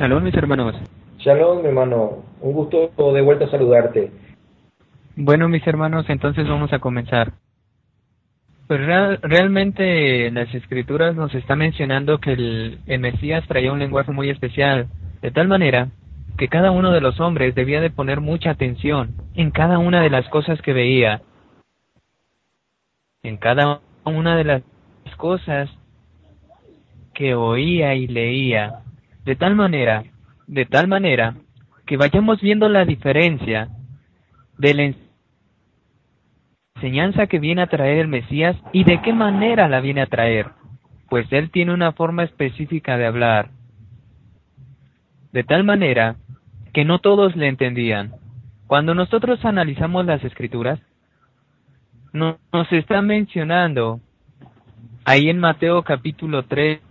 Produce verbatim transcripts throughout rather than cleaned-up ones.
Shalom, mis hermanos. Shalom, mi hermano. Un gusto de vuelta a saludarte. Bueno, mis hermanos, entonces vamos a comenzar. Pues real, realmente las escrituras nos están mencionando que el, el Mesías traía un lenguaje muy especial, de tal manera que cada uno de los hombres debía de poner mucha atención en cada una de las cosas que veía, en cada una de las cosas que oía y leía, de tal manera, de tal manera que vayamos viendo la diferencia de la enseñanza que viene a traer el Mesías y de qué manera la viene a traer, pues él tiene una forma específica de hablar, de tal manera que no todos le entendían. Cuando nosotros analizamos las escrituras, no, nos está mencionando ahí en Mateo capítulo trece,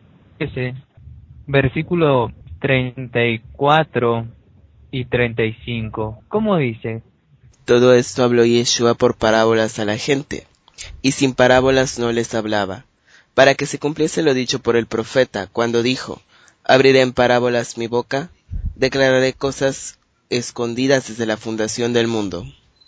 versículo treinta y cuatro y treinta y cinco, ¿cómo dice? Todo esto habló Yeshua por parábolas a la gente, y sin parábolas no les hablaba, para que se cumpliese lo dicho por el profeta, cuando dijo: abriré en parábolas mi boca, declararé cosas escondidas desde la fundación del mundo.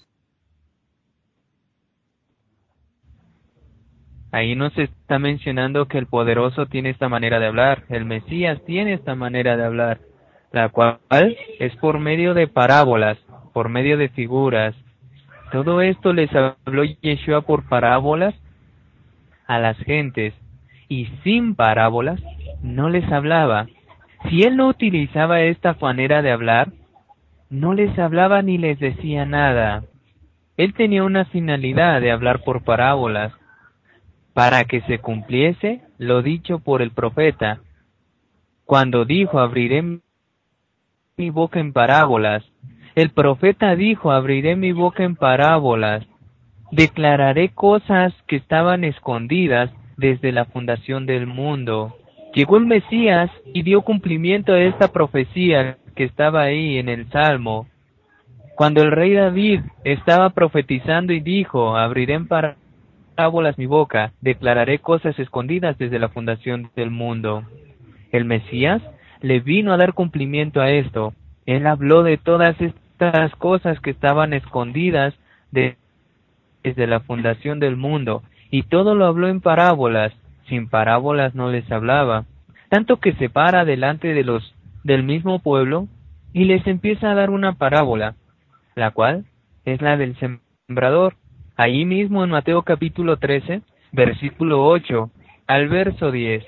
Ahí nos está mencionando que el poderoso tiene esta manera de hablar, el Mesías tiene esta manera de hablar, la cual es por medio de parábolas, por medio de figuras. Todo esto les habló Yeshua por parábolas a las gentes, y sin parábolas no les hablaba. Si él no utilizaba esta manera de hablar, no les hablaba ni les decía nada. Él tenía una finalidad de hablar por parábolas, para que se cumpliese lo dicho por el profeta, cuando dijo: abriré mi boca en parábolas. El profeta dijo: abriré mi boca en parábolas, declararé cosas que estaban escondidas desde la fundación del mundo. Llegó el Mesías y dio cumplimiento a esta profecía que estaba ahí en el Salmo, cuando el rey David estaba profetizando y dijo: abriré en parábolas mi boca, declararé cosas escondidas desde la fundación del mundo. El Mesías le vino a dar cumplimiento a esto. Él habló de todas estas cosas que estaban escondidas de, desde la fundación del mundo, y todo lo habló en parábolas. Sin parábolas no les hablaba, tanto que se para delante de los del mismo pueblo y les empieza a dar una parábola, la cual es la del sembrador. Allí mismo en Mateo capítulo trece, versículo ocho al verso diez.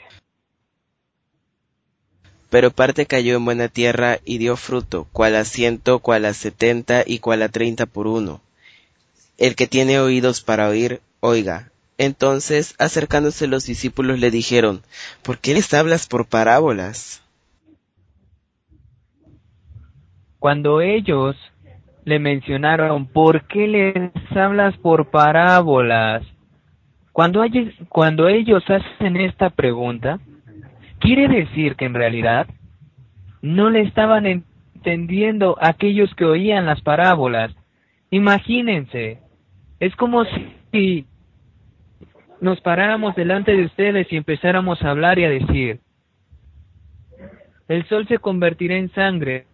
Pero parte cayó en buena tierra y dio fruto, cual a ciento, cual a setenta y cual a treinta por uno. El que tiene oídos para oír, oiga. Entonces, acercándose los discípulos, le dijeron: ¿por qué les hablas por parábolas? Cuando ellos le mencionaron: ¿por qué les hablas por parábolas? Cuando, hay, cuando ellos hacen esta pregunta, quiere decir que en realidad no le estaban entendiendo a aquellos que oían las parábolas. Imagínense, es como si nos paráramos delante de ustedes y empezáramos a hablar y a decir: el sol se convertirá en sangre,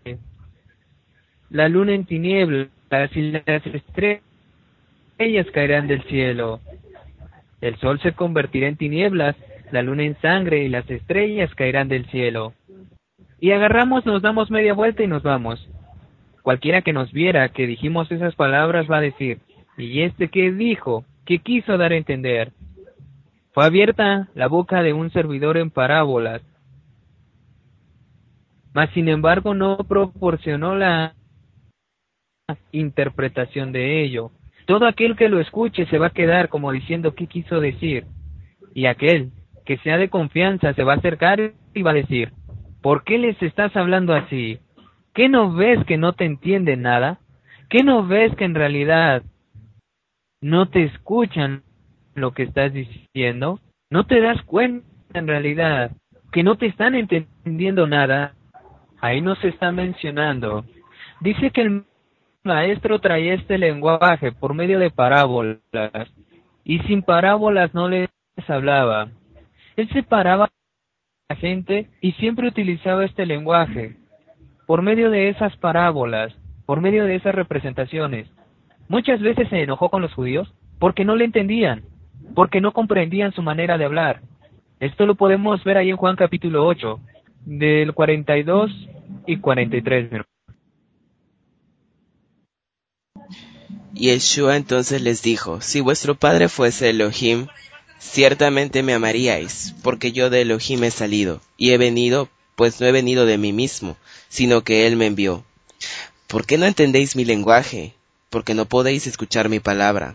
la luna en tinieblas y las estrellas caerán del cielo. El sol se convertirá en tinieblas, la luna en sangre y las estrellas caerán del cielo. Y agarramos, nos damos media vuelta y nos vamos. Cualquiera que nos viera que dijimos esas palabras va a decir: ¿y este qué dijo? ¿Qué quiso dar a entender? Fue abierta la boca de un servidor en parábolas, mas sin embargo no proporcionó la interpretación de ello. Todo aquel que lo escuche se va a quedar como diciendo: ¿qué quiso decir? Y aquel que sea de confianza se va a acercar y va a decir: ¿por qué les estás hablando así? ¿Qué no ves que no te entienden nada? ¿Qué no ves que en realidad no te escuchan lo que estás diciendo? ¿No te das cuenta en realidad que no te están entendiendo nada? Ahí nos está mencionando. Dice que el maestro traía este lenguaje por medio de parábolas, y sin parábolas no les hablaba. Él se paraba la gente y siempre utilizaba este lenguaje, por medio de esas parábolas, por medio de esas representaciones. Muchas veces se enojó con los judíos porque no le entendían, porque no comprendían su manera de hablar. Esto lo podemos ver ahí en Juan capítulo ocho, del cuarenta y dos y cuarenta y tres. Yeshua entonces les dijo, si vuestro padre fuese Elohim, ciertamente me amaríais, porque yo de Elohim he salido, y he venido, pues no he venido de mí mismo, sino que él me envió. ¿Por qué no entendéis mi lenguaje? Porque no podéis escuchar mi palabra.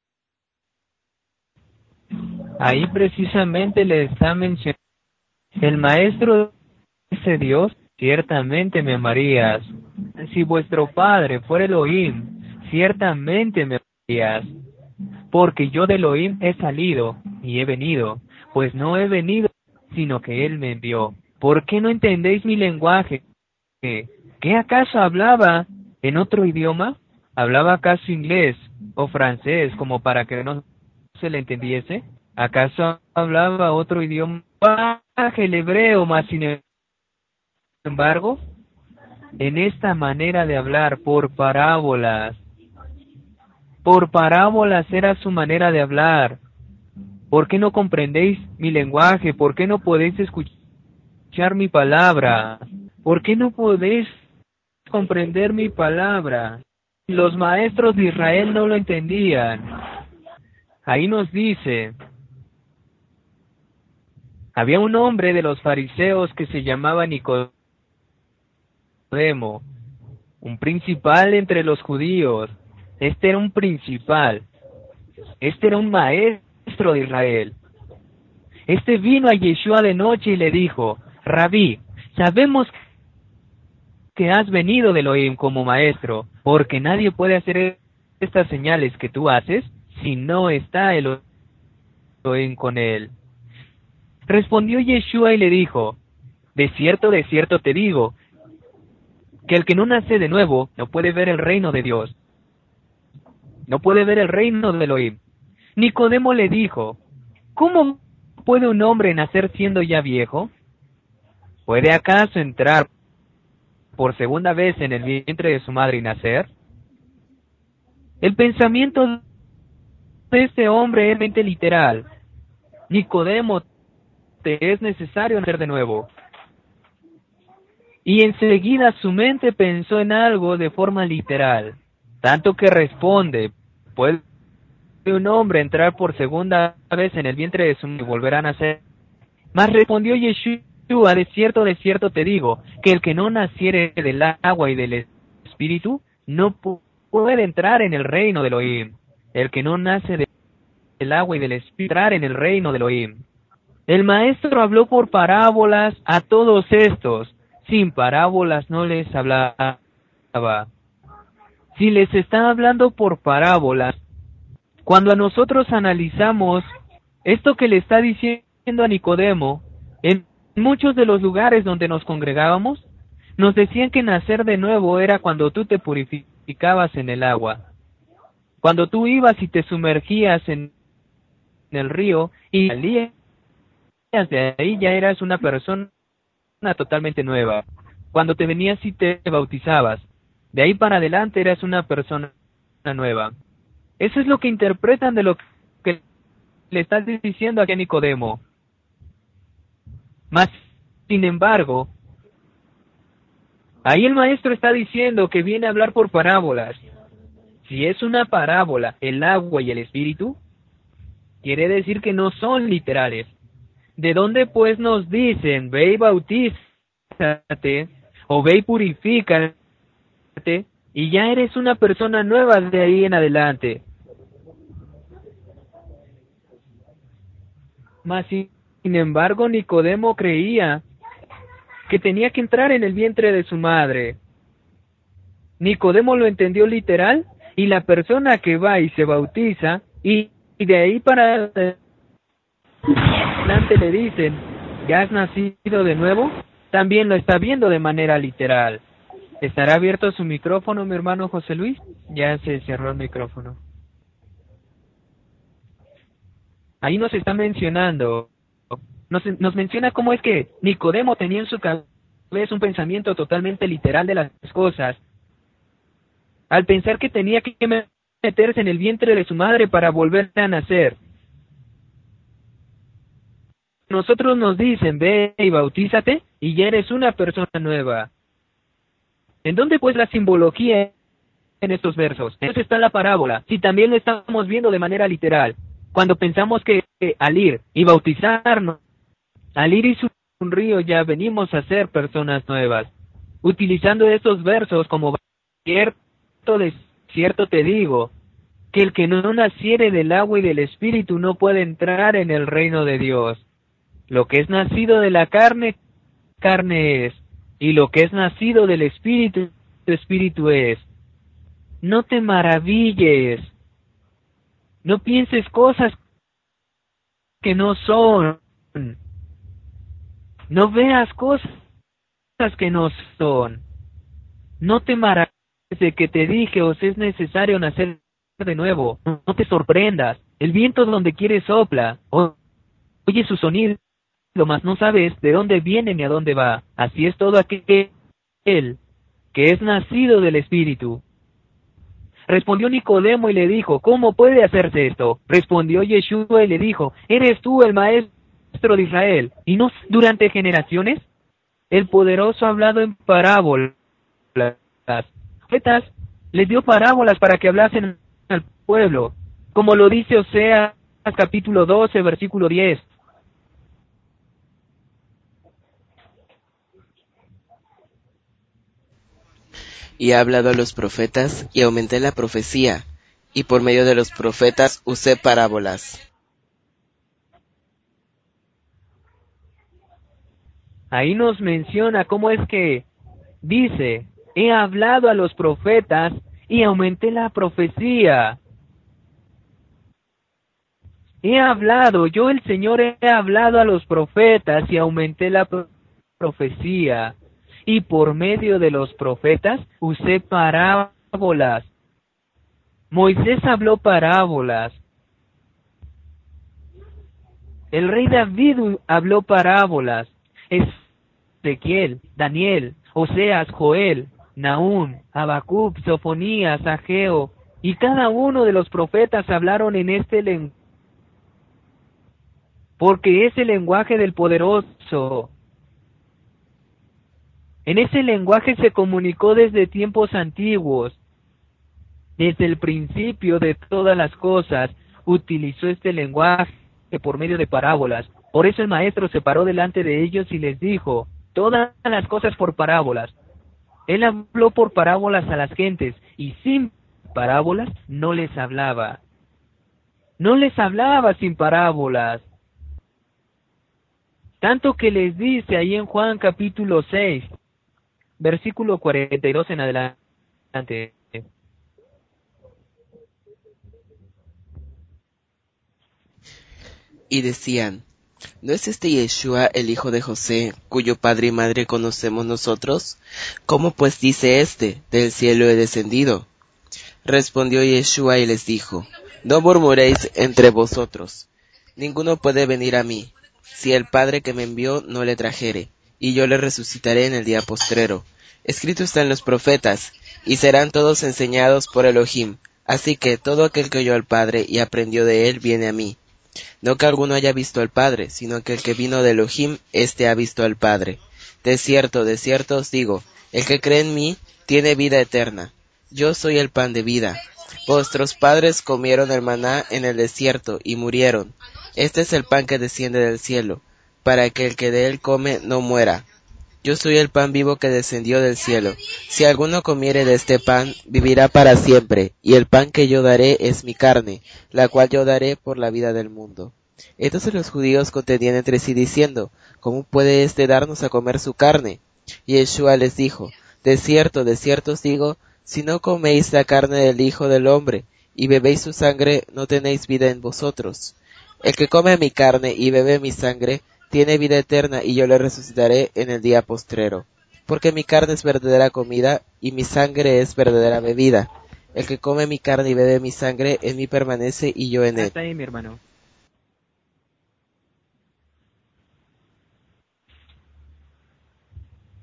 Ahí precisamente le está mencionando, el maestro dice Dios, ciertamente me amarías. Si vuestro padre fuera Elohim, ciertamente me amarías. Porque yo de Elohim he salido y he venido, pues no he venido, sino que él me envió. ¿Por qué no entendéis mi lenguaje? ¿Qué, ¿Qué acaso hablaba en otro idioma? ¿Hablaba acaso inglés o francés como para que no se le entendiese? ¿Acaso hablaba otro idioma? El hebreo, más sin embargo, en esta manera de hablar por parábolas, por parábolas era su manera de hablar. ¿Por qué no comprendéis mi lenguaje? ¿Por qué no podéis escuchar mi palabra? ¿Por qué no podéis comprender mi palabra? Los maestros de Israel no lo entendían. Ahí nos dice, había un hombre de los fariseos que se llamaba Nicodemo, un principal entre los judíos. Este era un principal. Este era un maestro de Israel. Este vino a Yeshua de noche y le dijo, Rabí, sabemos que has venido de Elohim como maestro, porque nadie puede hacer estas señales que tú haces si no está Elohim con él. Respondió Yeshua y le dijo, de cierto, de cierto te digo, que el que no nace de nuevo no puede ver el reino de Dios. No puede ver el reino de Elohim. Nicodemo le dijo, ¿cómo puede un hombre nacer siendo ya viejo? ¿Puede acaso entrar por segunda vez en el vientre de su madre y nacer? El pensamiento de este hombre es mente literal. Nicodemo, te es necesario nacer de nuevo. Y enseguida su mente pensó en algo de forma literal, tanto que responde, ¿puede un hombre entrar por segunda vez en el vientre de su madre y volver a nacer? Mas respondió Yeshua, de cierto, de cierto te digo, que el que no naciere del agua y del espíritu, no puede entrar en el reino de Elohim. El que no nace del agua y del espíritu, entrar en el reino de Elohim. El maestro habló por parábolas a todos estos, sin parábolas no les hablaba. Si les está hablando por parábolas, cuando a nosotros analizamos esto que le está diciendo a Nicodemo, en muchos de los lugares donde nos congregábamos, nos decían que nacer de nuevo era cuando tú te purificabas en el agua. Cuando tú ibas y te sumergías en el río y salías de ahí, ya eras una persona totalmente nueva. Cuando te venías y te bautizabas, de ahí para adelante eras una persona nueva. Eso es lo que interpretan de lo que le estás diciendo aquí a Nicodemo. Mas, sin embargo, ahí el maestro está diciendo que viene a hablar por parábolas. Si es una parábola, el agua y el espíritu, quiere decir que no son literales. ¿De dónde pues nos dicen, ve y bautízate, o ve y purifícate, y ya eres una persona nueva de ahí en adelante? Mas, sin embargo, Nicodemo creía que tenía que entrar en el vientre de su madre. Nicodemo lo entendió literal, y la persona que va y se bautiza, y, y de ahí para adelante le dicen, ¿ya has nacido de nuevo? También lo está viendo de manera literal. ¿Estará abierto su micrófono, mi hermano José Luis? Ya se cerró el micrófono. Ahí nos está mencionando, nos, nos menciona cómo es que Nicodemo tenía en su cabeza un pensamiento totalmente literal de las cosas, al pensar que tenía que meterse en el vientre de su madre para volver a nacer. Nosotros nos dicen, ve y bautízate y ya eres una persona nueva. ¿En dónde pues la simbología en estos versos? Eso está en la parábola. Si también lo estamos viendo de manera literal, cuando pensamos que, que al ir y bautizarnos, al ir y subir un río ya venimos a ser personas nuevas, utilizando estos versos como cierto de cierto te digo, que el que no naciere del agua y del espíritu no puede entrar en el reino de Dios. Lo que es nacido de la carne, carne es, y lo que es nacido del espíritu, espíritu es. No te maravilles, no pienses cosas que no son, no veas cosas que no son, no te maravilles de que te dije os es necesario nacer de nuevo, no te sorprendas, el viento donde quiere sopla, oye su sonido, mas no sabes de dónde viene ni a dónde va. Así es todo aquel que es nacido del Espíritu. Respondió Nicodemo y le dijo, ¿cómo puede hacerse esto? Respondió Yeshua y le dijo, ¿eres tú el maestro de Israel? ¿Y no durante generaciones? El poderoso ha hablado en parábolas. Profetas les dio parábolas para que hablasen al pueblo, como lo dice Oseas capítulo doce, versículo diez. Y he hablado a los profetas, y aumenté la profecía, y por medio de los profetas usé parábolas. Ahí nos menciona cómo es que dice, he hablado a los profetas y aumenté la profecía. He hablado, yo el Señor he hablado a los profetas y aumenté la pro- profecía. Y por medio de los profetas usé parábolas. Moisés habló parábolas. El rey David habló parábolas. Ezequiel, Daniel, Oseas, Joel, Nahum, Habacuc, Sofonías, Ageo, y cada uno de los profetas hablaron en este lenguaje, porque es el lenguaje del poderoso. En ese lenguaje se comunicó desde tiempos antiguos. Desde el principio de todas las cosas, utilizó este lenguaje por medio de parábolas. Por eso el maestro se paró delante de ellos y les dijo, todas las cosas por parábolas. Él habló por parábolas a las gentes, y sin parábolas no les hablaba. No les hablaba sin parábolas. Tanto que les dice ahí en Juan capítulo seis, versículo cuarenta y dos en adelante. Y decían, ¿no es este Yeshua el hijo de José, cuyo padre y madre conocemos nosotros? ¿Cómo pues dice éste, del cielo he descendido? Respondió Yeshua y les dijo, no murmuréis entre vosotros. Ninguno puede venir a mí, si el Padre que me envió no le trajere, y yo le resucitaré en el día postrero. Escrito está en los profetas, y serán todos enseñados por Elohim. Así que todo aquel que oyó al Padre y aprendió de él viene a mí. No que alguno haya visto al Padre, sino que el que vino de Elohim, éste ha visto al Padre. De cierto, de cierto os digo, el que cree en mí tiene vida eterna. Yo soy el pan de vida. Vuestros padres comieron el maná en el desierto y murieron. Este es el pan que desciende del cielo, para que el que de él come no muera. Yo soy el pan vivo que descendió del cielo. Si alguno comiere de este pan, vivirá para siempre, y el pan que yo daré es mi carne, la cual yo daré por la vida del mundo. Entonces los judíos contendían entre sí diciendo, ¿cómo puede éste darnos a comer su carne? Y Yeshua les dijo, de cierto, de cierto os digo, si no coméis la carne del Hijo del Hombre, y bebéis su sangre, no tenéis vida en vosotros. El que come mi carne y bebe mi sangre, tiene vida eterna, y yo le resucitaré en el día postrero. Porque mi carne es verdadera comida, y mi sangre es verdadera bebida. El que come mi carne y bebe mi sangre, en mí permanece y yo en él. Hasta ahí, mi hermano.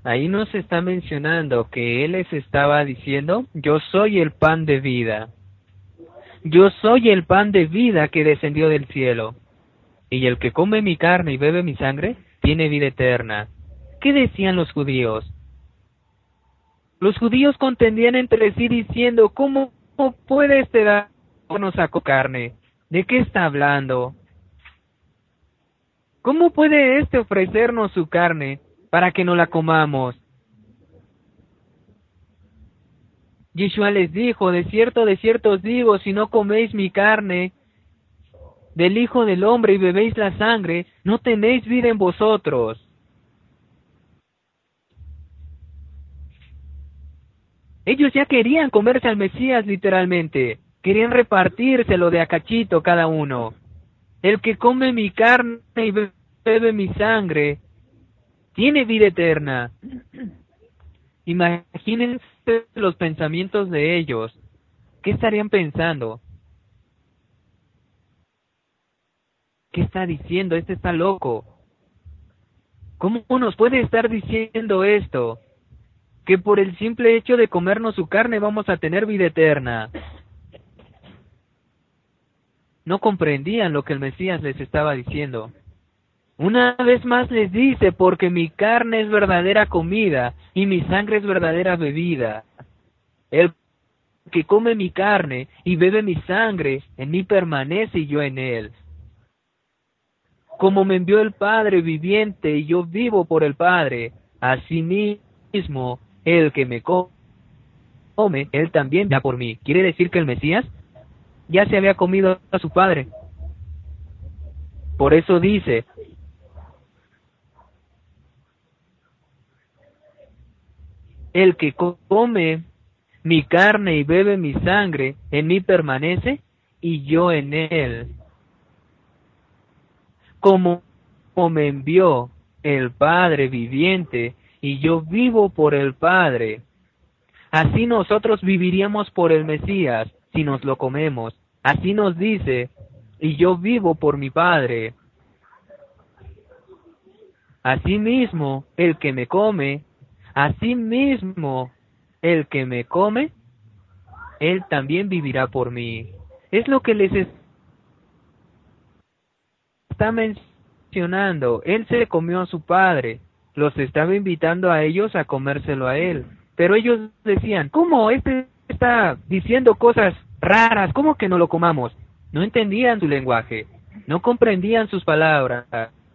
Ahí nos está mencionando que Él les estaba diciendo, yo soy el pan de vida. Yo soy el pan de vida que descendió del cielo. Y el que come mi carne y bebe mi sangre, tiene vida eterna. ¿Qué decían los judíos? Los judíos contendían entre sí diciendo, ¿cómo puede este darnos a carne? ¿De qué está hablando? ¿Cómo puede este ofrecernos su carne para que no la comamos? Yeshua les dijo, de cierto, de cierto os digo, si no coméis mi carne del Hijo del Hombre y bebéis la sangre, no tenéis vida en vosotros. Ellos ya querían comerse al Mesías literalmente, querían repartírselo de a cachito cada uno. El que come mi carne y bebe mi sangre, tiene vida eterna. Imagínense los pensamientos de ellos. ¿Qué estarían pensando? ¿Qué está diciendo? Este está loco. ¿Cómo nos puede estar diciendo esto? Que por el simple hecho de comernos su carne vamos a tener vida eterna. No comprendían lo que el Mesías les estaba diciendo. Una vez más les dice, porque mi carne es verdadera comida y mi sangre es verdadera bebida. El que come mi carne y bebe mi sangre, en mí permanece y yo en él. Como me envió el Padre viviente y yo vivo por el Padre, asimismo, el que me come, él también da por mí. ¿Quiere decir que el Mesías ya se había comido a su Padre? Por eso dice, el que come mi carne y bebe mi sangre, en mí permanece y yo en él. Como me envió el Padre viviente y yo vivo por el Padre, así nosotros viviríamos por el Mesías si nos lo comemos. Así nos dice, y yo vivo por mi Padre. Asimismo, el que me come, asimismo, el que me come, él también vivirá por mí. Es lo que les está mencionando. Él se comió a su Padre. Los estaba invitando a ellos a comérselo a él. Pero ellos decían, ¿cómo? Este está diciendo cosas raras. ¿Cómo que no lo comamos? No entendían su lenguaje. No comprendían sus palabras.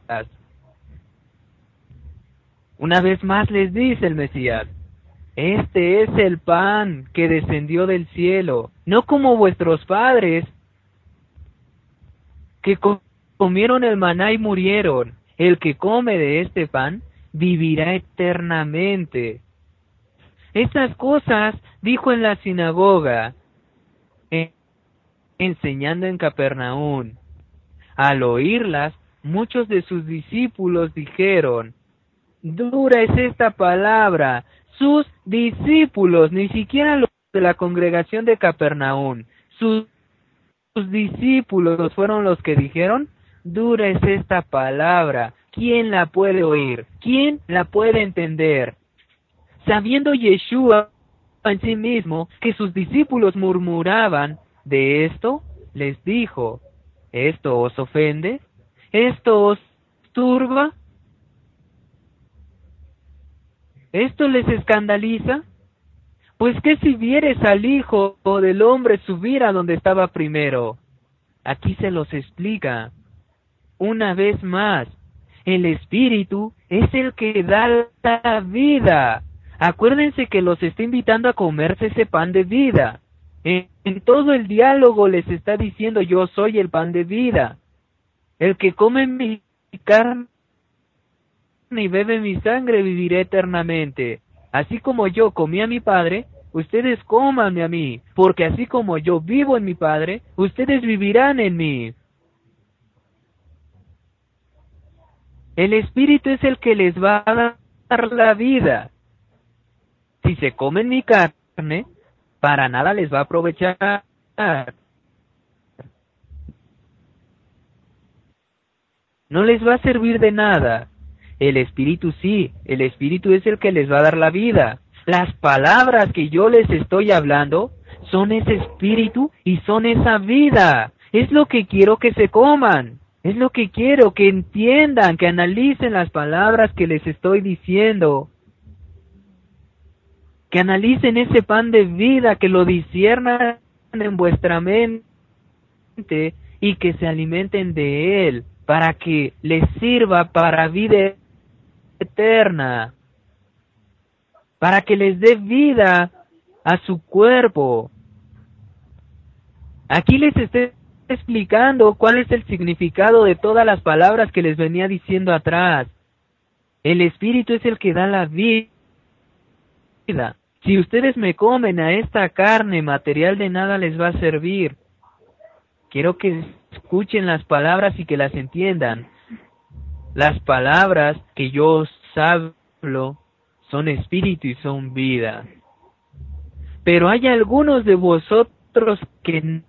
Una vez más les dice el Mesías, este es el pan que descendió del cielo, no como vuestros padres que comieron el maná y murieron. El que come de este pan vivirá eternamente. Estas cosas dijo en la sinagoga, eh, enseñando en Capernaum. Al oírlas, muchos de sus discípulos dijeron, dura es esta palabra. Sus discípulos, ni siquiera los de la congregación de Capernaum, sus, sus discípulos fueron los que dijeron, dura es esta palabra. ¿Quién la puede oír? ¿Quién la puede entender? Sabiendo Yeshua en sí mismo que sus discípulos murmuraban de esto, les dijo, ¿esto os ofende? ¿Esto os turba? ¿Esto les escandaliza? Pues que si vieres al Hijo del Hombre subir a donde estaba primero. Aquí se los explica. Una vez más, el Espíritu es el que da la vida. Acuérdense que los está invitando a comerse ese pan de vida. En, en todo el diálogo les está diciendo, yo soy el pan de vida. El que come mi carne y bebe mi sangre vivirá eternamente. Así como yo comí a mi Padre, ustedes cómanme a mí, porque así como yo vivo en mi Padre, ustedes vivirán en mí. El Espíritu es el que les va a dar la vida. Si se comen mi carne, para nada les va a aprovechar. No les va a servir de nada. El Espíritu sí, el Espíritu es el que les va a dar la vida. Las palabras que yo les estoy hablando son ese Espíritu y son esa vida. Es lo que quiero que se coman. Es lo que quiero que entiendan, que analicen las palabras que les estoy diciendo. Que analicen ese pan de vida, que lo disciernan en vuestra mente y que se alimenten de él para que les sirva para vida eterna, para que les dé vida a su cuerpo. Aquí les estoy explicando cuál es el significado de todas las palabras que les venía diciendo atrás. El Espíritu es el que da la vida. Si ustedes me comen a esta carne material, de nada les va a servir. Quiero que escuchen las palabras y que las entiendan. Las palabras que yo os hablo son espíritu y son vida. Pero hay algunos de vosotros que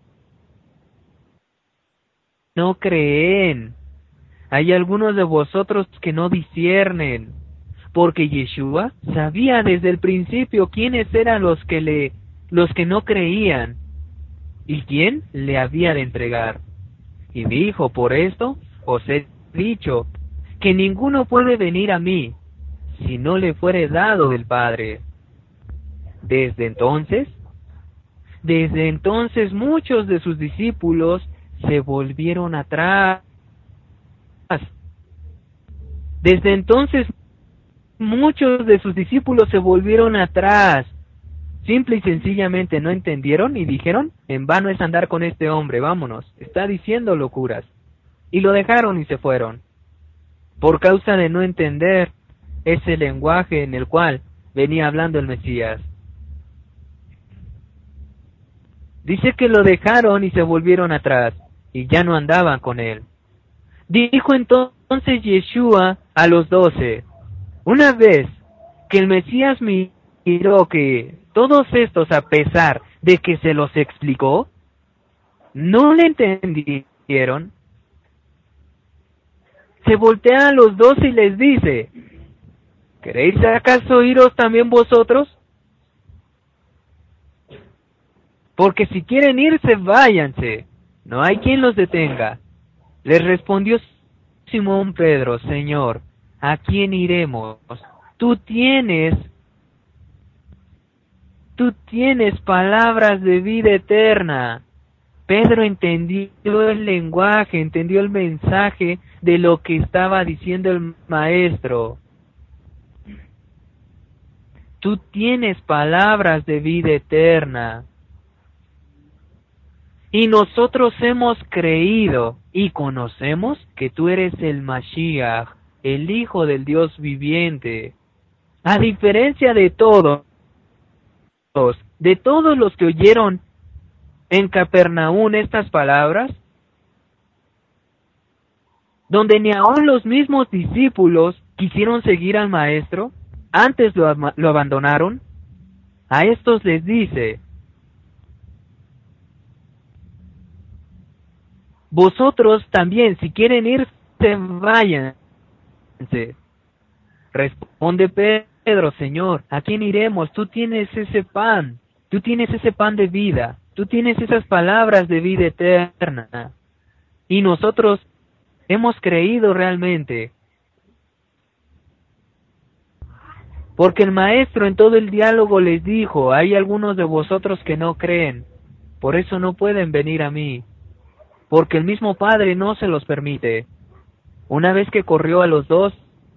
no creen. Hay algunos de vosotros que no disciernen. Porque Yeshua sabía desde el principio quiénes eran los que le, los que no creían y quién le había de entregar. Y dijo: por esto os he dicho que ninguno puede venir a mí si no le fuere dado del Padre. Desde entonces, desde entonces muchos de sus discípulos se volvieron atrás. Desde entonces muchos de sus discípulos se volvieron atrás. Simple y sencillamente no entendieron y dijeron: en vano es andar con este hombre, vámonos, está diciendo locuras. Y lo dejaron y se fueron, por causa de no entender ese lenguaje en el cual venía hablando el Mesías. Dice que lo dejaron y se volvieron atrás, y ya no andaban con él. Dijo entonces Yeshua a los doce: una vez que el Mesías miró que todos estos, a pesar de que se los explicó, no le entendieron, se voltea a los doce y les dice: ¿queréis acaso iros también vosotros? Porque si quieren irse, váyanse, no hay quien los detenga. Les respondió Simón Pedro: Señor, ¿a quién iremos? Tú tienes, tú tienes palabras de vida eterna. Pedro entendió el lenguaje, entendió el mensaje de lo que estaba diciendo el Maestro. Tú tienes palabras de vida eterna. Y nosotros hemos creído y conocemos que tú eres el Mashiach, el Hijo del Dios viviente. A diferencia de todos, de todos los que oyeron en Capernaum estas palabras, donde ni aun los mismos discípulos quisieron seguir al Maestro, antes lo, lo abandonaron, a estos les dice: vosotros también, si quieren irse, váyanse. Responde Pedro: Señor, ¿a quién iremos? Tú tienes ese pan, tú tienes ese pan de vida, tú tienes esas palabras de vida eterna. Y nosotros hemos creído realmente. Porque el Maestro en todo el diálogo les dijo: hay algunos de vosotros que no creen, por eso no pueden venir a mí. Porque el mismo Padre no se los permite. Una vez que corrió a los doce,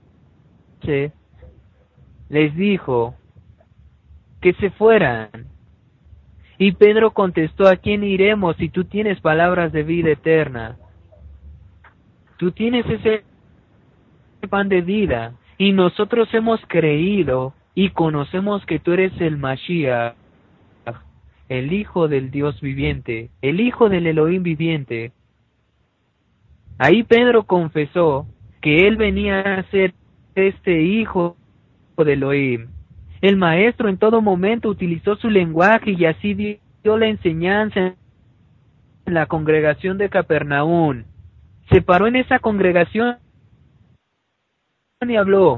les dijo que se fueran. Y Pedro contestó: ¿a quién iremos si tú tienes palabras de vida eterna? Tú tienes ese pan de vida, y nosotros hemos creído y conocemos que tú eres el Mashiach, el Hijo del Dios viviente, el Hijo del Elohim viviente. Ahí Pedro confesó que él venía a ser este Hijo del Elohim. El Maestro en todo momento utilizó su lenguaje y así dio la enseñanza en la congregación de Capernaum. Se paró en esa congregación y habló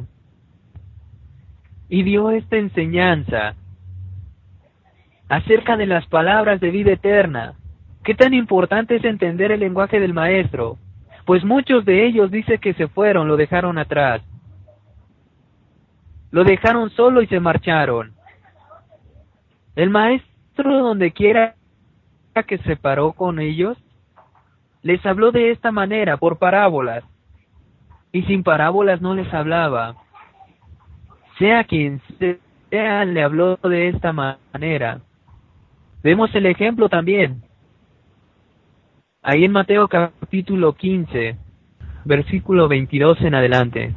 y dio esta enseñanza acerca de las palabras de vida eterna. ¿Qué tan importante es entender el lenguaje del Maestro? Pues muchos de ellos dicen que se fueron, lo dejaron atrás. Lo dejaron solo y se marcharon. El Maestro, donde quiera que se paró con ellos, les habló de esta manera, por parábolas. Y sin parábolas no les hablaba. Sea quien sea, le habló de esta manera. Vemos el ejemplo también ahí en Mateo capítulo quince, versículo veintidós en adelante.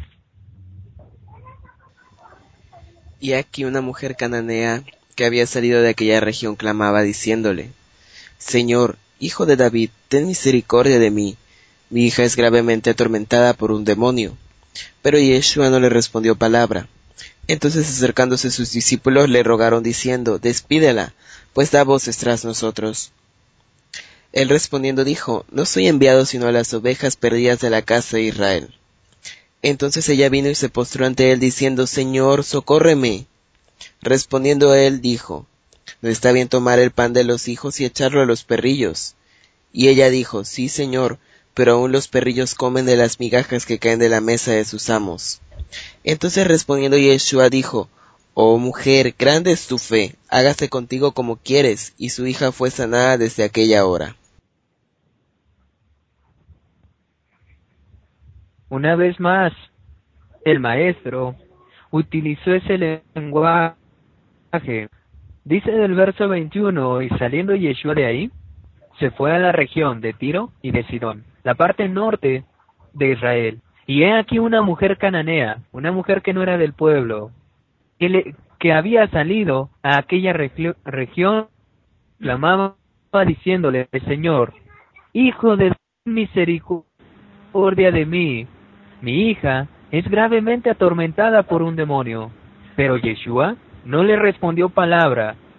Y aquí una mujer cananea que había salido de aquella región clamaba diciéndole: Señor, hijo de David, ten misericordia de mí, mi hija es gravemente atormentada por un demonio. Pero Yeshua no le respondió palabra. Entonces acercándose sus discípulos le rogaron diciendo: Despídela, pues da voces tras nosotros. Él respondiendo dijo: No soy enviado sino a las ovejas perdidas de la casa de Israel. Entonces ella vino y se postró ante él diciendo: Señor, socórreme. Respondiendo él dijo: No está bien tomar el pan de los hijos y echarlo a los perrillos. Y ella dijo: Sí, Señor, pero aún los perrillos comen de las migajas que caen de la mesa de sus amos. Entonces respondiendo Yeshua dijo: Oh mujer, grande es tu fe, hágase contigo como quieres, y su hija fue sanada desde aquella hora. Una vez más, el Maestro utilizó ese lenguaje. Dice del verso veintiuno: Y saliendo Yeshua de ahí, se fue a la región de Tiro y de Sidón, la parte norte de Israel. Y he aquí una mujer cananea, una mujer que no era del pueblo, que, le, que había salido a aquella regio, región, clamaba diciéndole: Señor, hijo de misericordia de mí, mi hija es gravemente atormentada por un demonio. Pero Yeshua no le respondió palabra,